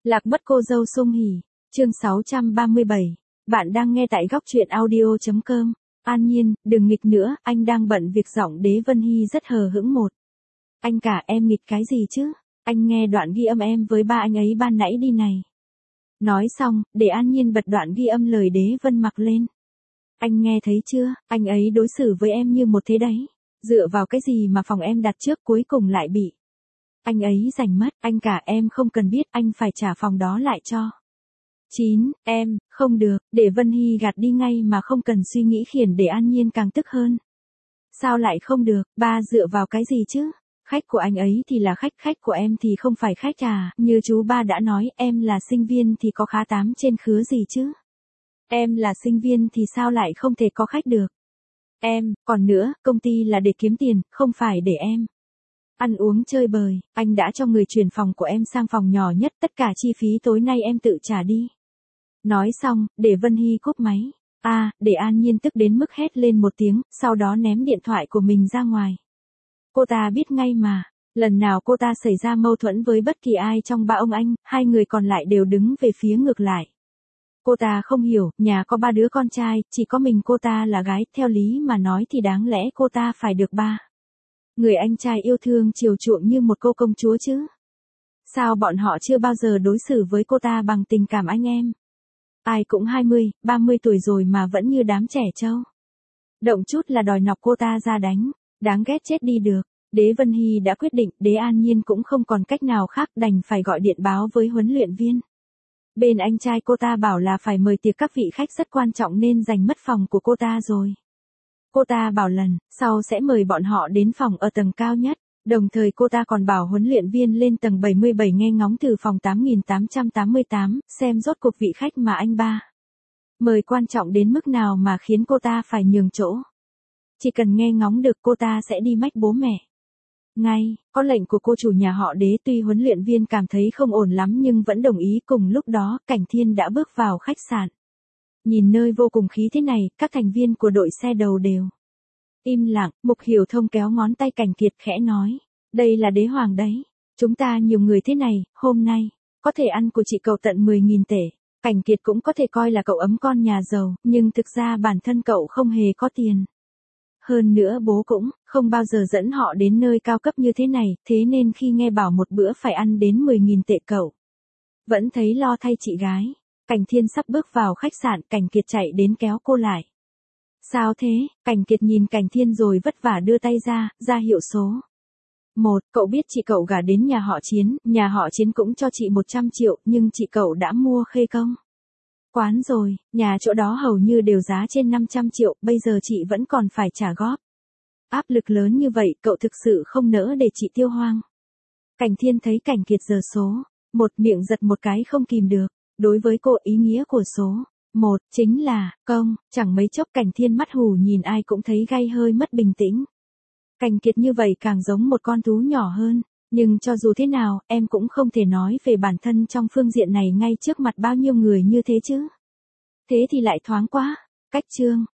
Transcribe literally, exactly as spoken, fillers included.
Lạc mất cô dâu Sung Hỉ, chương sáu trăm ba mươi bảy. Bạn đang nghe tại góc truyện audio chấm com. An Nhiên, đừng nghịch nữa, anh đang bận việc. Giọng Đế Vân Hy rất hờ hững. Một. Anh cả, em nghịch cái gì chứ? Anh nghe đoạn ghi âm em với ba anh ấy ban nãy đi này. Nói xong, để An Nhiên bật đoạn ghi âm lời Đế Vân Mặc lên. Anh nghe thấy chưa, anh ấy đối xử với em như một thế đấy. Dựa vào cái gì mà phòng em đặt trước cuối cùng lại bị anh ấy giành mất. Anh cả, em không cần biết, anh phải trả phòng đó lại cho. chín. Em, không được, để Vân Hy gạt đi ngay mà không cần suy nghĩ, khiển để An Nhiên càng tức hơn. Sao lại không được, ba dựa vào cái gì chứ? Khách của anh ấy thì là khách, khách của em thì không phải khách à, như chú ba đã nói, em là sinh viên thì có khá tám trên khứa gì chứ. Em là sinh viên thì sao lại không thể có khách được. Em, còn nữa, công ty là để kiếm tiền, không phải để em ăn uống chơi bời. Anh đã cho người chuyển phòng của em sang phòng nhỏ nhất, tất cả chi phí tối nay em tự trả đi. Nói xong, để Vân Hy cúp máy. A, à, để An Nhiên tức đến mức hét lên một tiếng, sau đó ném điện thoại của mình ra ngoài. Cô ta biết ngay mà, lần nào cô ta xảy ra mâu thuẫn với bất kỳ ai trong ba ông anh, hai người còn lại đều đứng về phía ngược lại. Cô ta không hiểu, nhà có ba đứa con trai, chỉ có mình cô ta là gái, theo lý mà nói thì đáng lẽ cô ta phải được ba người anh trai yêu thương chiều chuộng như một cô công chúa chứ. Sao bọn họ chưa bao giờ đối xử với cô ta bằng tình cảm anh em? Ai cũng hai mươi, ba mươi tuổi rồi mà vẫn như đám trẻ trâu. Động chút là đòi nọc cô ta ra đánh, đáng ghét chết đi được. Đế Vân Hy đã quyết định, Đế An Nhiên cũng không còn cách nào khác, đành phải gọi điện báo với huấn luyện viên. Bên anh trai cô ta bảo là phải mời tiệc các vị khách rất quan trọng nên giành mất phòng của cô ta rồi. Cô ta bảo lần sau sẽ mời bọn họ đến phòng ở tầng cao nhất, đồng thời cô ta còn bảo huấn luyện viên lên tầng bảy mươi bảy nghe ngóng từ phòng tám nghìn tám trăm tám mươi tám, xem rốt cuộc vị khách mà anh ba mời quan trọng đến mức nào mà khiến cô ta phải nhường chỗ. Chỉ cần nghe ngóng được cô ta sẽ đi mách bố mẹ ngay, có lệnh của cô chủ nhà họ Đế. Tuy huấn luyện viên cảm thấy không ổn lắm nhưng vẫn đồng ý. Cùng lúc đó, Cảnh Thiên đã bước vào khách sạn. Nhìn nơi vô cùng khí thế này, các thành viên của đội xe đầu đều im lặng. Mục Hiểu Thông kéo ngón tay Cảnh Kiệt khẽ nói, đây là Đế Hoàng đấy. Chúng ta nhiều người thế này, hôm nay có thể ăn của chị cậu tận mười nghìn tể. Cảnh Kiệt cũng có thể coi là cậu ấm con nhà giàu, nhưng thực ra bản thân cậu không hề có tiền. Hơn nữa bố cũng không bao giờ dẫn họ đến nơi cao cấp như thế này, thế nên khi nghe bảo một bữa phải ăn đến mười nghìn tệ cậu vẫn thấy lo thay chị gái. Cảnh Thiên sắp bước vào khách sạn, Cảnh Kiệt chạy đến kéo cô lại. Sao thế? Cảnh Kiệt nhìn Cảnh Thiên rồi vất vả đưa tay ra, ra hiệu số. Một, cậu biết chị cậu gả đến nhà họ Chiến, nhà họ Chiến cũng cho chị một trăm triệu, nhưng chị cậu đã mua Khê Công quán rồi, nhà chỗ đó hầu như đều giá trên năm trăm triệu, bây giờ chị vẫn còn phải trả góp. Áp lực lớn như vậy, cậu thực sự không nỡ để chị tiêu hoang. Cảnh Thiên thấy Cảnh Kiệt giơ số một, miệng giật một cái không kìm được. Đối với cô, ý nghĩa của số một chính là công, chẳng mấy chốc Cảnh Thiên mắt hù nhìn ai cũng thấy gay hơi mất bình tĩnh. Cảnh Kiệt như vậy càng giống một con thú nhỏ hơn, nhưng cho dù thế nào, em cũng không thể nói về bản thân trong phương diện này ngay trước mặt bao nhiêu người như thế chứ. Thế thì lại thoáng quá. Cách chương